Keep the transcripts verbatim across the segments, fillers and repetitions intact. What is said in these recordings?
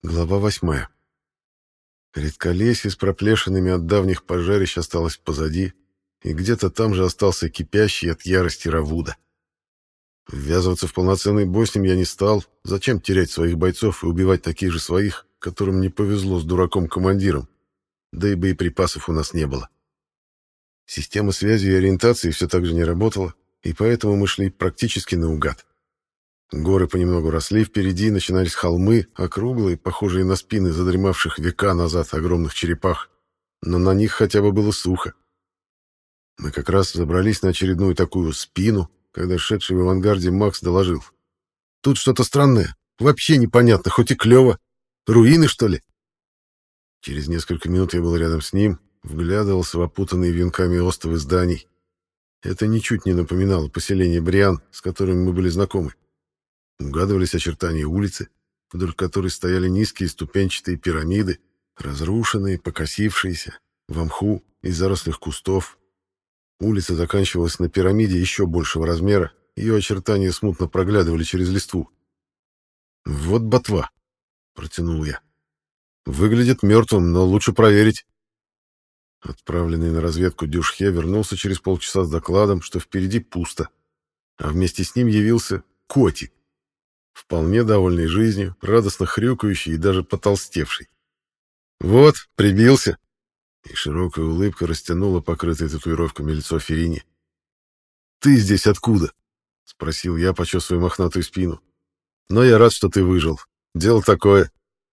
Глава восьмая. Редколесье с проплешинами от давних пожарищ осталось позади, и где-то там же остался кипящий от ярости Равуда. Ввязываться в полноценный бой с ним я не стал. Зачем терять своих бойцов и убивать таких же своих, которым не повезло с дураком-командиром? Да и боеприпасов у нас не было. Система связи и ориентации все так же не работала, и поэтому мы шли практически наугад. Горы понемногу росли впереди, начинались холмы, округлые, похожие на спины задремавших века назад огромных черепах, но на них хотя бы было сухо. Мы как раз забрались на очередную такую спину, когда шедший в авангарде Макс доложил. «Тут что-то странное, вообще непонятно, хоть и клево. Руины, что ли?» Через несколько минут я был рядом с ним, вглядывался в опутанные венками остовы зданий. Это ничуть не напоминало поселение Бриан, с которым мы были знакомы. Угадывались очертания улицы, вдоль которой стояли низкие ступенчатые пирамиды, разрушенные, покосившиеся, в мху и зарослях кустов. Улица заканчивалась на пирамиде еще большего размера, ее очертания смутно проглядывали через листву. «Вот ботва», — протянул я. «Выглядит мертвым, но лучше проверить». Отправленный на разведку Дюшхе вернулся через полчаса с докладом, что впереди пусто, а вместе с ним явился котик. Вполне довольный жизнью, радостно хрюкающий и даже потолстевший. «Вот, прибился!» И широкая улыбка растянула покрытое татуировками лицо Ферини. «Ты здесь откуда?» — спросил я, почесывая мохнатую спину. «Но я рад, что ты выжил. Дело такое».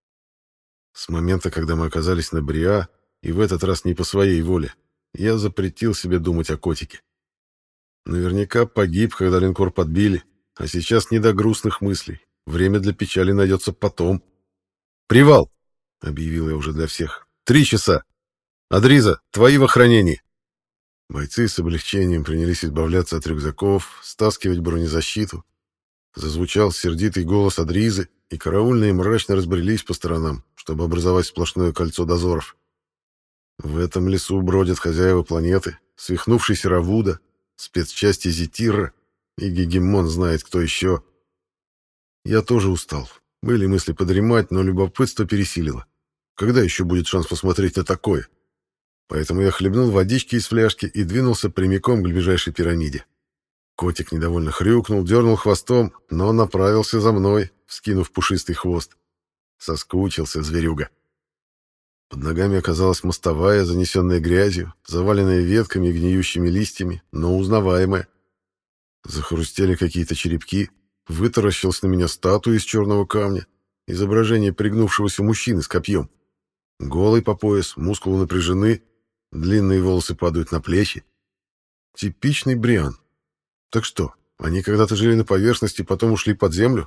С момента, когда мы оказались на Бриа, и в этот раз не по своей воле, я запретил себе думать о котике. Наверняка погиб, когда линкор подбили. А сейчас не до грустных мыслей. Время для печали найдется потом. «Привал!» — объявил я уже для всех. «Три часа! Адриза, твои в охранении!» Бойцы с облегчением принялись избавляться от рюкзаков, стаскивать бронезащиту. Зазвучал сердитый голос Адризы, и караульные мрачно разбрелись по сторонам, чтобы образовать сплошное кольцо дозоров. В этом лесу бродят хозяева планеты, свихнувшийся Равуда, спецчасти Зетирра, и Гегемон знает, кто еще. Я тоже устал. Были мысли подремать, но любопытство пересилило. Когда еще будет шанс посмотреть на такое? Поэтому я хлебнул водички из фляжки и двинулся прямиком к ближайшей пирамиде. Котик недовольно хрюкнул, дернул хвостом, но направился за мной, вскинув пушистый хвост. Соскучился зверюга. Под ногами оказалась мостовая, занесенная грязью, заваленная ветками и гниющими листьями, но узнаваемая. Захрустели какие-то черепки, вытаращилась на меня статуя из черного камня, изображение пригнувшегося мужчины с копьем. Голый по пояс, мускулы напряжены, длинные волосы падают на плечи. Типичный Бриан. Так что, они когда-то жили на поверхности, потом ушли под землю?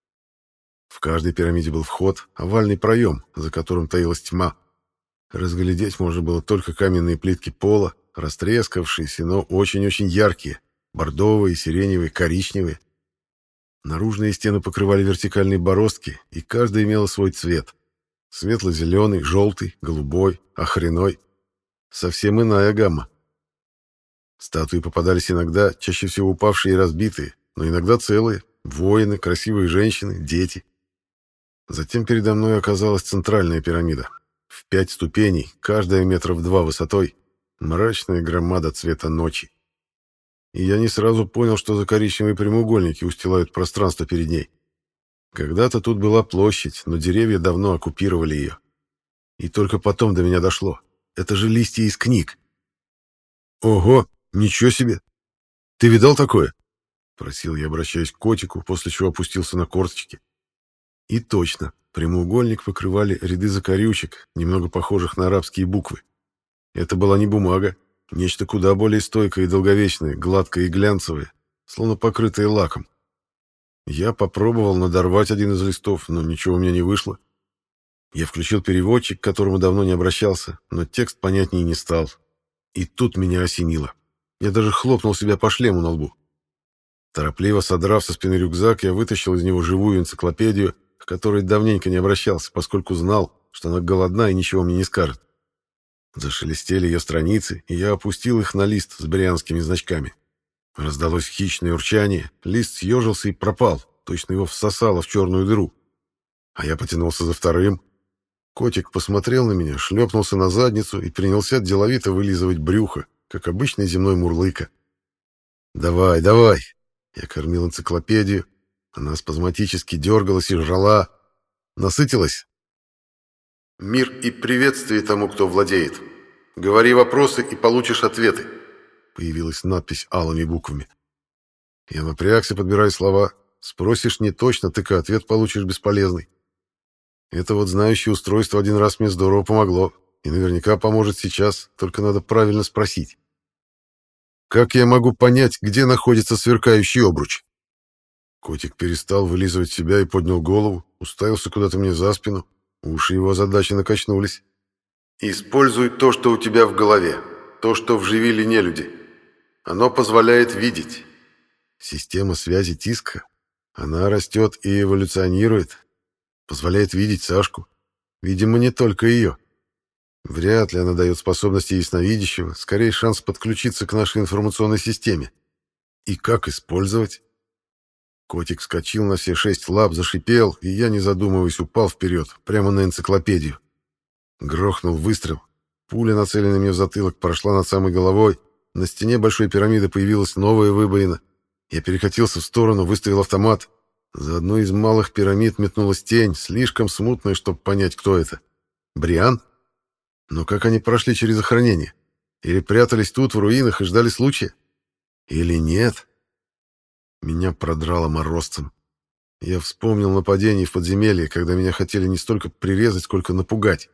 В каждой пирамиде был вход, овальный проем, за которым таилась тьма. Разглядеть можно было только каменные плитки пола, растрескавшиеся, но очень-очень яркие. Бордовые, сиреневые, коричневые. Наружные стены покрывали вертикальные бороздки, и каждая имела свой цвет. Светло-зеленый, желтый, голубой, охряной. Совсем иная гамма. Статуи попадались иногда, чаще всего упавшие и разбитые, но иногда целые. Воины, красивые женщины, дети. Затем передо мной оказалась центральная пирамида. В пять ступеней, каждая метров два высотой. Мрачная громада цвета ночи. И я не сразу понял, что за коричневые прямоугольники устилают пространство перед ней. Когда-то тут была площадь, но деревья давно оккупировали ее. И только потом до меня дошло. Это же листья из книг. «Ого, ничего себе! Ты видал такое?» — просил я, обращаясь к котику, после чего опустился на корточки. И точно, прямоугольник покрывали ряды закорючек, немного похожих на арабские буквы. Это была не бумага. Нечто куда более стойкое и долговечное, гладкое и глянцевое, словно покрытое лаком. Я попробовал надорвать один из листов, но ничего у меня не вышло. Я включил переводчик, к которому давно не обращался, но текст понятнее не стал. И тут меня осенило. Я даже хлопнул себя по шлему на лбу. Торопливо содрав со спины рюкзак, я вытащил из него живую энциклопедию, к которой давненько не обращался, поскольку знал, что она голодна и ничего мне не скажет. Зашелестели ее страницы, и я опустил их на лист с брианскими значками. Раздалось хищное урчание, лист съежился и пропал, точно его всосало в черную дыру. А я потянулся за вторым. Котик посмотрел на меня, шлепнулся на задницу и принялся деловито вылизывать брюхо, как обычный земной мурлыка. «Давай, давай!» Я кормил энциклопедию. Она спазматически дергалась и жрала. Насытилась? «Мир и приветствие тому, кто владеет. Говори вопросы и получишь ответы», — появилась надпись алыми буквами. Я напрягся, подбирая слова. Спросишь не точно, так и ответ получишь бесполезный. Это вот знающее устройство один раз мне здорово помогло, и наверняка поможет сейчас, только надо правильно спросить. Как я могу понять, где находится сверкающий обруч? Котик перестал вылизывать себя и поднял голову, уставился куда-то мне за спину. Уши его озадаченно качнулись. «Используй то, что у тебя в голове, то, что вживили нелюди. Оно позволяет видеть». Система связи Тиска, она растет и эволюционирует, позволяет видеть Сашку. Видимо, не только ее. Вряд ли она дает способности ясновидящего, скорее шанс подключиться к нашей информационной системе. И как использовать? Котик вскочил на все шесть лап, зашипел, и я, не задумываясь, упал вперед, прямо на энциклопедию. Грохнул выстрел. Пуля, нацеленная мне в затылок, прошла над самой головой. На стене большой пирамиды появилась новая выбоина. Я перекатился в сторону, выставил автомат. За одной из малых пирамид метнулась тень, слишком смутная, чтобы понять, кто это. Бриан? Но как они прошли через охранение? Или прятались тут, в руинах, и ждали случая? Или нет? Меня продрало морозцем. Я вспомнил нападение в подземелье, когда меня хотели не столько прирезать, сколько напугать.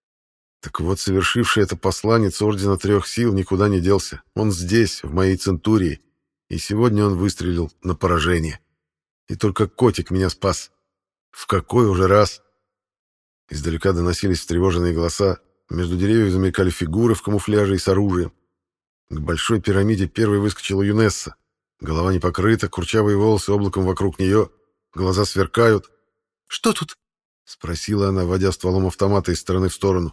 Так вот, совершивший это посланец Ордена Трех Сил никуда не делся. Он здесь, в моей Центурии, и сегодня он выстрелил на поражение. И только котик меня спас. В какой уже раз? Издалека доносились встревоженные голоса. Между деревьев замелькали фигуры в камуфляже и с оружием. К большой пирамиде первой выскочила Юнесса. Голова не покрыта, курчавые волосы облаком вокруг нее. Глаза сверкают. «Что тут?» — спросила она, водя стволом автомата из стороны в сторону.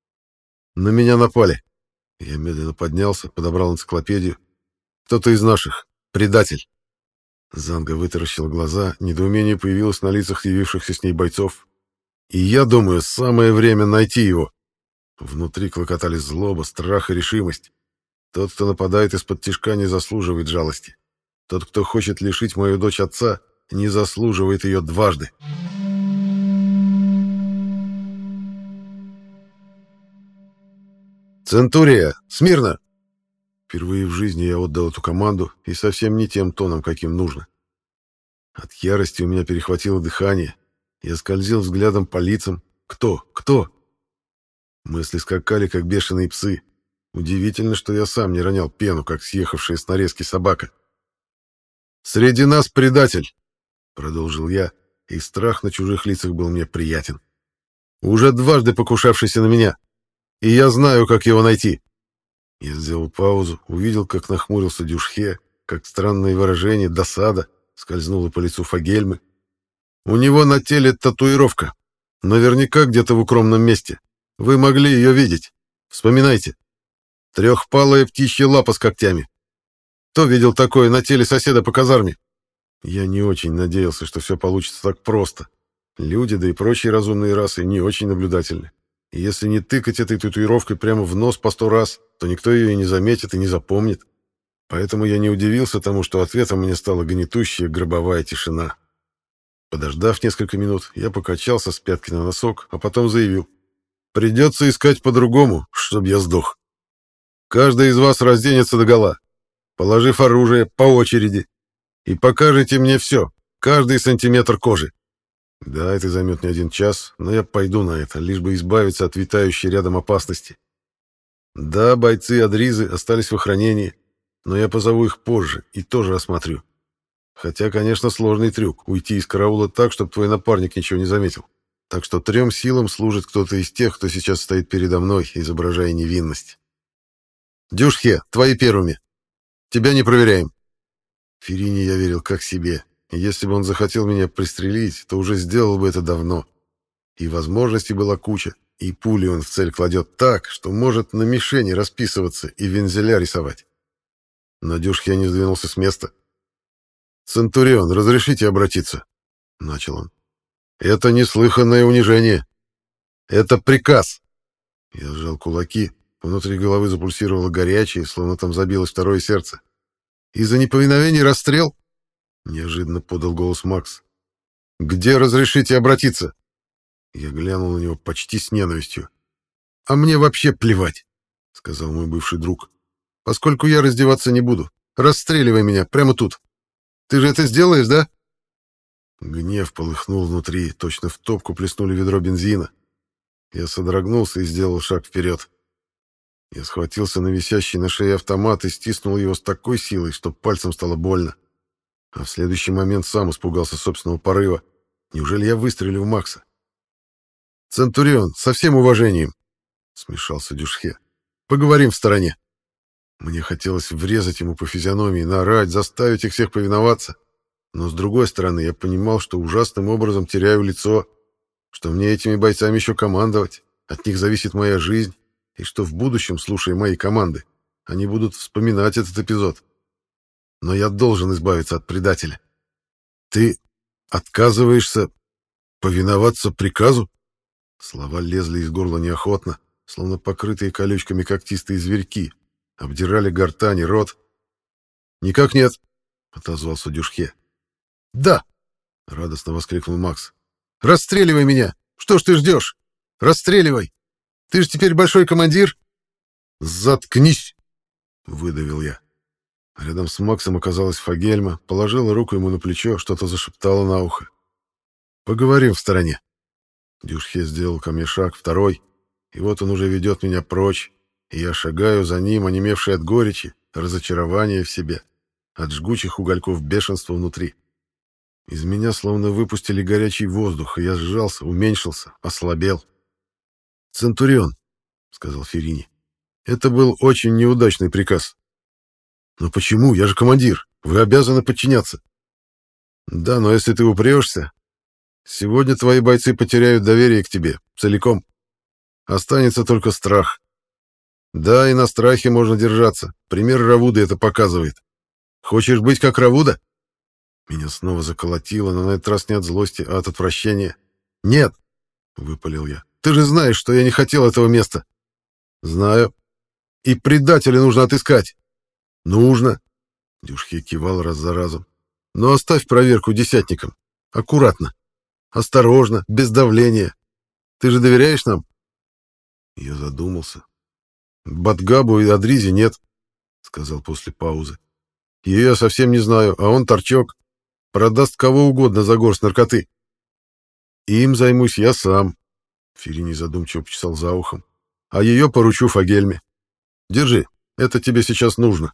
«На меня напали». Я медленно поднялся, подобрал энциклопедию. «Кто-то из наших. Предатель». Занга вытаращила глаза, недоумение появилось на лицах явившихся с ней бойцов. «И я думаю, самое время найти его». Внутри клокотали злоба, страх и решимость. Тот, кто нападает из-под тишка, не заслуживает жалости. Тот, кто хочет лишить мою дочь отца, не заслуживает ее дважды. «Центурия! Смирно!» Впервые в жизни я отдал эту команду, и совсем не тем тоном, каким нужно. От ярости у меня перехватило дыхание. Я скользил взглядом по лицам. Кто? Кто? Мысли скакали, как бешеные псы. Удивительно, что я сам не ронял пену, как съехавшая с нарезки собака. «Среди нас предатель!» — продолжил я, и страх на чужих лицах был мне приятен. «Уже дважды покушавшийся на меня, и я знаю, как его найти». Я сделал паузу, увидел, как нахмурился Дюшхе, как странное выражение, досада, скользнуло по лицу Фагельмы. «У него на теле татуировка. Наверняка где-то в укромном месте. Вы могли ее видеть. Вспоминайте. Трехпалая птичья лапа с когтями. Кто видел такое на теле соседа по казарме?» Я не очень надеялся, что все получится так просто. Люди, да и прочие разумные расы, не очень наблюдательны. И если не тыкать этой татуировкой прямо в нос по сто раз, то никто ее и не заметит, и не запомнит. Поэтому я не удивился тому, что ответом мне стала гнетущая гробовая тишина. Подождав несколько минут, я покачался с пятки на носок, а потом заявил: «Придется искать по-другому, чтоб я сдох. Каждый из вас разденется догола, положив оружие по очереди, и покажете мне все, каждый сантиметр кожи. Да, это займет не один час, но я пойду на это, лишь бы избавиться от витающей рядом опасности. Да, бойцы Адризы остались в охранении, но я позову их позже и тоже осмотрю. Хотя, конечно, сложный трюк — уйти из караула так, чтобы твой напарник ничего не заметил. Так что трем силам служит кто-то из тех, кто сейчас стоит передо мной, изображая невинность. Дюшхе, твои первыми. Тебя не проверяем». Ферине я верил как себе. И если бы он захотел меня пристрелить, то уже сделал бы это давно. И возможностей была куча, и пули он в цель кладет так, что может на мишени расписываться и вензеля рисовать. Но Дюшхе не сдвинулся с места. «Центурион, разрешите обратиться?» — начал он. Это неслыханное унижение. Это приказ. Я сжал кулаки, внутри головы запульсировало горячее, словно там забилось второе сердце. «Из-за неповиновения расстрел?» — неожиданно подал голос Макс. «Где разрешите обратиться?» Я глянул на него почти с ненавистью. «А мне вообще плевать», — сказал мой бывший друг. «Поскольку я раздеваться не буду, расстреливай меня прямо тут. Ты же это сделаешь, да?» Гнев полыхнул внутри, точно в топку плеснули ведро бензина. Я содрогнулся и сделал шаг вперед. Я схватился на висящий на шее автомат и стиснул его с такой силой, что пальцем стало больно. А в следующий момент сам испугался собственного порыва. Неужели я выстрелю в Макса? «Центурион, со всем уважением!» — смешался Дюшхе. «Поговорим в стороне». Мне хотелось врезать ему по физиономии, наорать, заставить их всех повиноваться. Но, с другой стороны, я понимал, что ужасным образом теряю лицо, что мне этими бойцами еще командовать, от них зависит моя жизнь, и что в будущем, слушая мои команды, они будут вспоминать этот эпизод. Но я должен избавиться от предателя. «Ты отказываешься повиноваться приказу?» Слова лезли из горла неохотно, словно покрытые колючками когтистые зверьки, обдирали гортань и рот. «Никак нет», — отозвался Дюшхе. «Да!» — радостно воскликнул Макс. «Расстреливай меня! Что ж ты ждешь? Расстреливай! Ты же теперь большой командир!» «Заткнись!» — выдавил я. Рядом с Максом оказалась Фагельма, положила руку ему на плечо, что-то зашептала на ухо. «Поговорим в стороне». Дюшхе сделал ко мне шаг, второй, и вот он уже ведет меня прочь, и я шагаю за ним, онемевший от горечи, разочарования в себе, от жгучих угольков бешенства внутри. Из меня словно выпустили горячий воздух, и я сжался, уменьшился, ослабел. «Центурион», — сказал Феррини, — «это был очень неудачный приказ». «Но почему? Я же командир. Вы обязаны подчиняться». «Да, но если ты упрешься, сегодня твои бойцы потеряют доверие к тебе целиком. Останется только страх. Да, и на страхе можно держаться. Пример Равуды это показывает. Хочешь быть как Равуда?» Меня снова заколотило, но на этот раз не от злости, а от отвращения. «Нет!» — выпалил я. «Ты же знаешь, что я не хотел этого места». «Знаю. И предателя нужно отыскать». «Нужно!» — Дюшхе кивал раз за разом. «Но оставь проверку десятникам. Аккуратно. Осторожно, без давления. Ты же доверяешь нам?» Я задумался. «Батгабу и Адризе нет», — сказал после паузы. «Ее я совсем не знаю, а он торчок. Продаст кого угодно за горсть наркоты. Им займусь я сам», — Феррини задумчиво почесал за ухом. «А ее поручу Фагельме. Держи, это тебе сейчас нужно».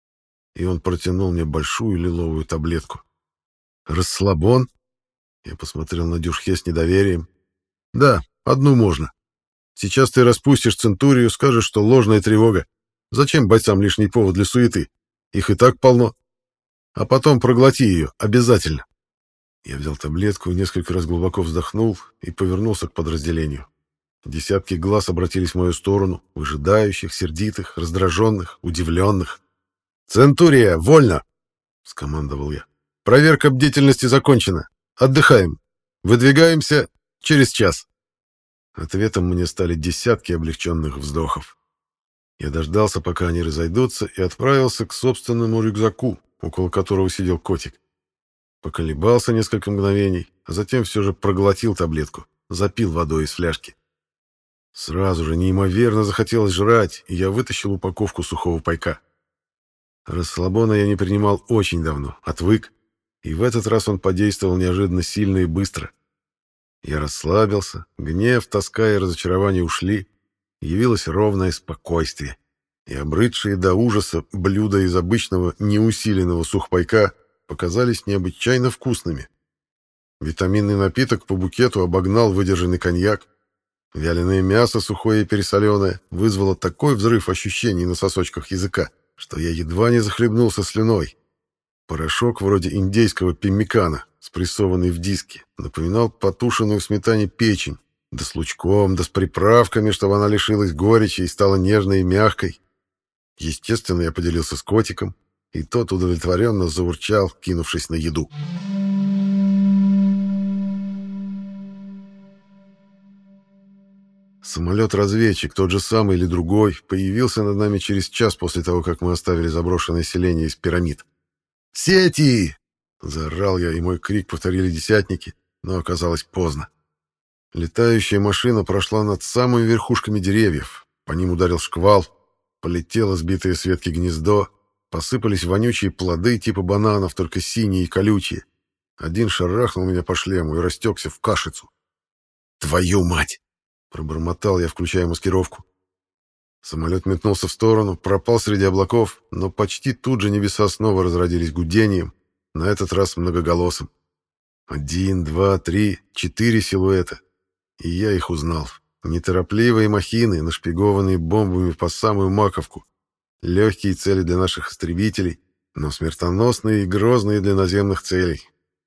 И он протянул мне большую лиловую таблетку. «Расслабон?» Я посмотрел на Дюшхе с недоверием. «Да, одну можно. Сейчас ты распустишь Центурию, скажешь, что ложная тревога. Зачем бойцам лишний повод для суеты? Их и так полно. А потом проглоти ее, обязательно». Я взял таблетку, несколько раз глубоко вздохнул и повернулся к подразделению. Десятки глаз обратились в мою сторону, выжидающих, сердитых, раздраженных, удивленных. «Центурия, вольно!» — скомандовал я. «Проверка бдительности закончена. Отдыхаем. Выдвигаемся через час». Ответом мне стали десятки облегченных вздохов. Я дождался, пока они разойдутся, и отправился к собственному рюкзаку, около которого сидел котик. Поколебался несколько мгновений, а затем все же проглотил таблетку, запил водой из фляжки. Сразу же неимоверно захотелось жрать, и я вытащил упаковку сухого пайка. Расслабона я не принимал очень давно, отвык, и в этот раз он подействовал неожиданно сильно и быстро. Я расслабился, гнев, тоска и разочарование ушли, явилось ровное спокойствие, и обрыдшие до ужаса блюда из обычного неусиленного сухпайка показались необычайно вкусными. Витаминный напиток по букету обогнал выдержанный коньяк. Вяленое мясо, сухое и пересоленое, вызвало такой взрыв ощущений на сосочках языка, что я едва не захлебнулся слюной. Порошок вроде индейского пеммикана, спрессованный в диске, напоминал потушенную в сметане печень, да с лучком, да с приправками, чтобы она лишилась горечи и стала нежной и мягкой. Естественно, я поделился с котиком, и тот удовлетворенно заурчал, кинувшись на еду. Самолет-разведчик, тот же самый или другой, появился над нами через час после того, как мы оставили заброшенное селение из пирамид. «Сети!» — заорал я, и мой крик повторили десятники, но оказалось поздно. Летающая машина прошла над самыми верхушками деревьев, по ним ударил шквал, полетело сбитое с ветки гнездо, посыпались вонючие плоды типа бананов, только синие и колючие. Один шарахнул меня по шлему и растекся в кашицу. «Твою мать!» — пробормотал я, включая маскировку. Самолет метнулся в сторону, пропал среди облаков, но почти тут же небеса снова разродились гудением, на этот раз многоголосым. Один, два, три, четыре силуэта. И я их узнал. Неторопливые махины, нашпигованные бомбами по самую маковку. Легкие цели для наших истребителей, но смертоносные и грозные для наземных целей.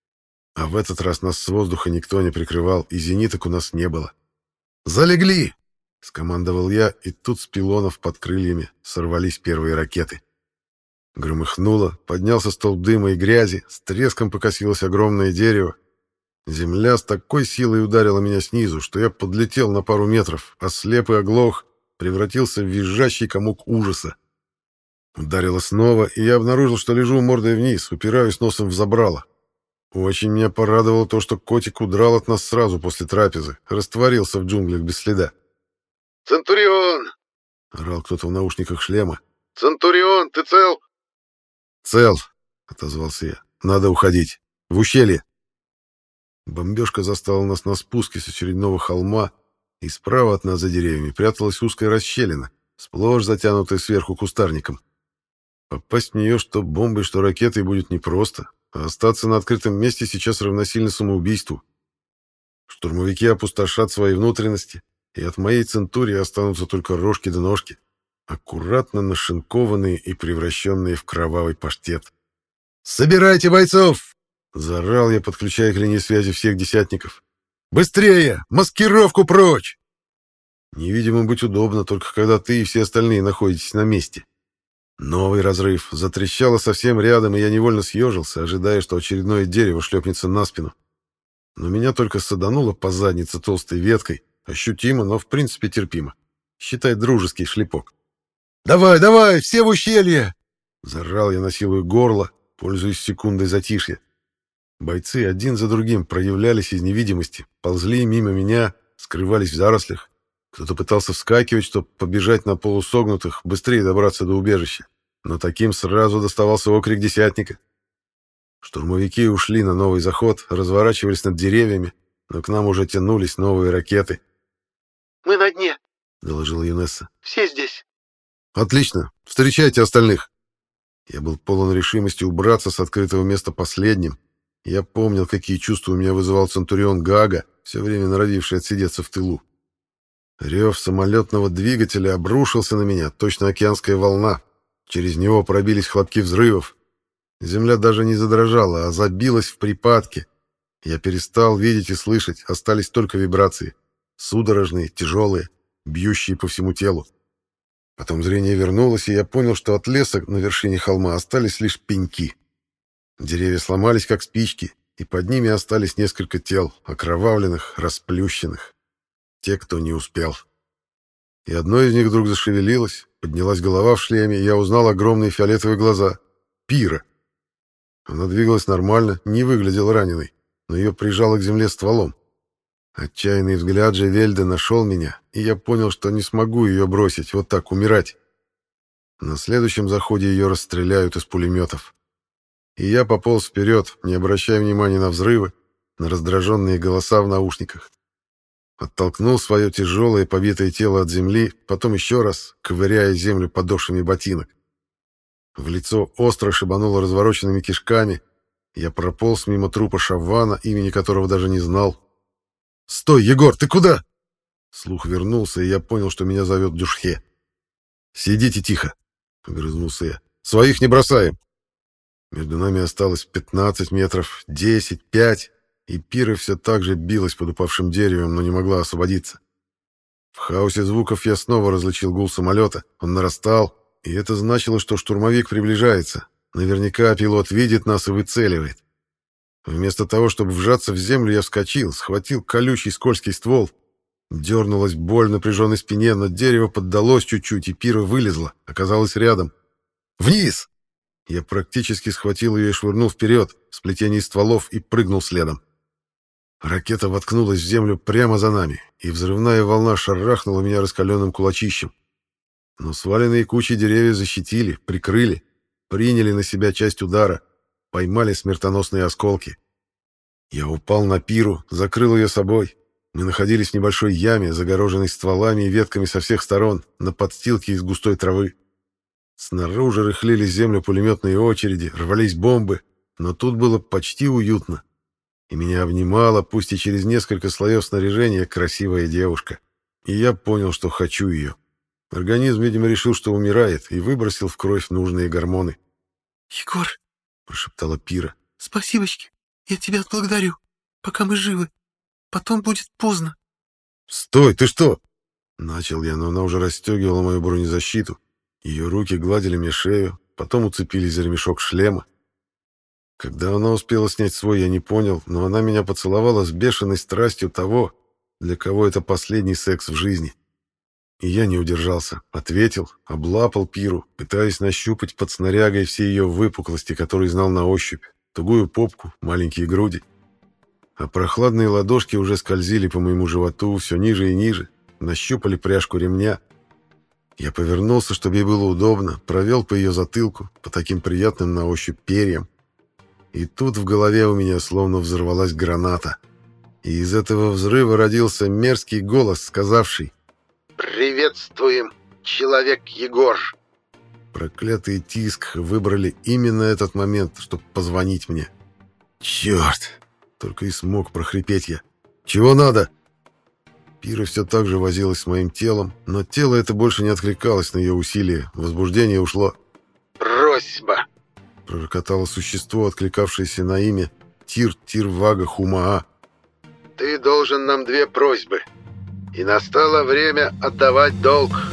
А в этот раз нас с воздуха никто не прикрывал, и зениток у нас не было. «Залегли!» — скомандовал я, и тут с пилонов под крыльями сорвались первые ракеты. Громыхнуло, поднялся столб дыма и грязи, с треском покосилось огромное дерево. Земля с такой силой ударила меня снизу, что я подлетел на пару метров, ослеп и оглох, превратился в визжащий комок ужаса. Ударило снова, и я обнаружил, что лежу мордой вниз, упираюсь носом в забрало. Очень меня порадовало то, что котик удрал от нас сразу после трапезы, растворился в джунглях без следа. «Центурион!» — орал кто-то в наушниках шлема. «Центурион, ты цел?» «Цел!» — отозвался я. «Надо уходить. В ущелье!» Бомбежка застала нас на спуске с очередного холма, и справа от нас за деревьями пряталась узкая расщелина, сплошь затянутая сверху кустарником. Попасть в нее что бомбой, что ракетой будет непросто, а остаться на открытом месте сейчас равносильно самоубийству. Штурмовики опустошат свои внутренности, и от моей центурии останутся только рожки да ножки, аккуратно нашинкованные и превращенные в кровавый паштет. «Собирайте бойцов!» — заорал я, подключая к линии связи всех десятников. «Быстрее! Маскировку прочь!» Невидимым быть удобно, только когда ты и все остальные находитесь на месте. Новый разрыв. Затрещало совсем рядом, и я невольно съежился, ожидая, что очередное дерево шлепнется на спину. Но меня только садануло по заднице толстой веткой. Ощутимо, но в принципе терпимо. Считай, дружеский шлепок. «Давай, давай, все в ущелье!» Заорал я, насилуя горло, пользуясь секундой затишья. Бойцы один за другим проявлялись из невидимости, ползли мимо меня, скрывались в зарослях. Кто-то пытался вскакивать, чтобы побежать на полусогнутых, быстрее добраться до убежища. Но таким сразу доставался окрик десятника. Штурмовики ушли на новый заход, разворачивались над деревьями, но к нам уже тянулись новые ракеты. «Мы на дне», — доложила Юнесса. «Все здесь». «Отлично. Встречайте остальных». Я был полон решимости убраться с открытого места последним. Я помнил, какие чувства у меня вызывал Центурион Гага, все время норовивший отсидеться в тылу. Рев самолетного двигателя обрушился на меня, точно океанская волна. Через него пробились хлопки взрывов. Земля даже не задрожала, а забилась в припадке. Я перестал видеть и слышать, остались только вибрации. Судорожные, тяжелые, бьющие по всему телу. Потом зрение вернулось, и я понял, что от леса на вершине холма остались лишь пеньки. Деревья сломались, как спички, и под ними остались несколько тел, окровавленных, расплющенных. Те, кто не успел. И одно из них вдруг зашевелилось, поднялась голова в шлеме, и я узнал огромные фиолетовые глаза. Пира. Она двигалась нормально, не выглядела раненой, но ее прижало к земле стволом. Отчаянный взгляд же Вельда нашел меня, и я понял, что не смогу ее бросить, вот так, умирать. На следующем заходе ее расстреляют из пулеметов. И я пополз вперед, не обращая внимания на взрывы, на раздраженные голоса в наушниках. Оттолкнул свое тяжелое побитое тело от земли, потом еще раз, ковыряя землю подошвами ботинок. В лицо остро шибануло развороченными кишками. Я прополз мимо трупа Шаввана, имени которого даже не знал. «Стой, Егор, ты куда?» Слух вернулся, и я понял, что меня зовет Дюшхе. «Сидите тихо», — огрызнулся я. «Своих не бросаем». Между нами осталось пятнадцать метров, десять, пять, и Пира все так же билась под упавшим деревом, но не могла освободиться. В хаосе звуков я снова различил гул самолета. Он нарастал, и это значило, что штурмовик приближается. Наверняка пилот видит нас и выцеливает. Вместо того, чтобы вжаться в землю, я вскочил, схватил колючий скользкий ствол. Дернулась боль в напряженной спине, но дерево поддалось чуть-чуть, и Пира вылезла, оказалась рядом. «Вниз!» Я практически схватил ее и швырнул вперед, в сплетение стволов, и прыгнул следом. Ракета воткнулась в землю прямо за нами, и взрывная волна шарахнула меня раскаленным кулачищем. Но сваленные кучи деревьев защитили, прикрыли, приняли на себя часть удара, поймали смертоносные осколки. Я упал на Пиру, закрыл ее собой. Мы находились в небольшой яме, загороженной стволами и ветками со всех сторон, на подстилке из густой травы. Снаружи рыхлили землю пулеметные очереди, рвались бомбы, но тут было почти уютно. И меня обнимала, пусть и через несколько слоев снаряжения, красивая девушка. И я понял, что хочу ее. Организм, видимо, решил, что умирает, и выбросил в кровь нужные гормоны. «Егор!» — прошептала Пира. «Спасибочки, я тебя отблагодарю, пока мы живы. Потом будет поздно». «Стой, ты что?» Начал я, но она уже расстегивала мою бронезащиту. Ее руки гладили мне шею, потом уцепились за ремешок шлема. Когда она успела снять свой, я не понял, но она меня поцеловала с бешеной страстью того, для кого это последний секс в жизни. И я не удержался, ответил, облапал Пиру, пытаясь нащупать под снарягой все ее выпуклости, которые знал на ощупь, тугую попку, маленькие груди. А прохладные ладошки уже скользили по моему животу все ниже и ниже, нащупали пряжку ремня. Я повернулся, чтобы ей было удобно, провел по ее затылку, по таким приятным на ощупь перьям. И тут в голове у меня словно взорвалась граната. И из этого взрыва родился мерзкий голос, сказавший: «Приветствуем, человек Егор!» Проклятые Тиск выбрали именно этот момент, чтобы позвонить мне. «Черт!» — только и смог прохрипеть я. «Чего надо?» Пира все так же возилась с моим телом, но тело это больше не откликалось на ее усилия, возбуждение ушло. «Просьба!» — пророкотало существо, откликавшееся на имя Тир-Тир-Вага-Хумаа. «Ты должен нам две просьбы, и настало время отдавать долг».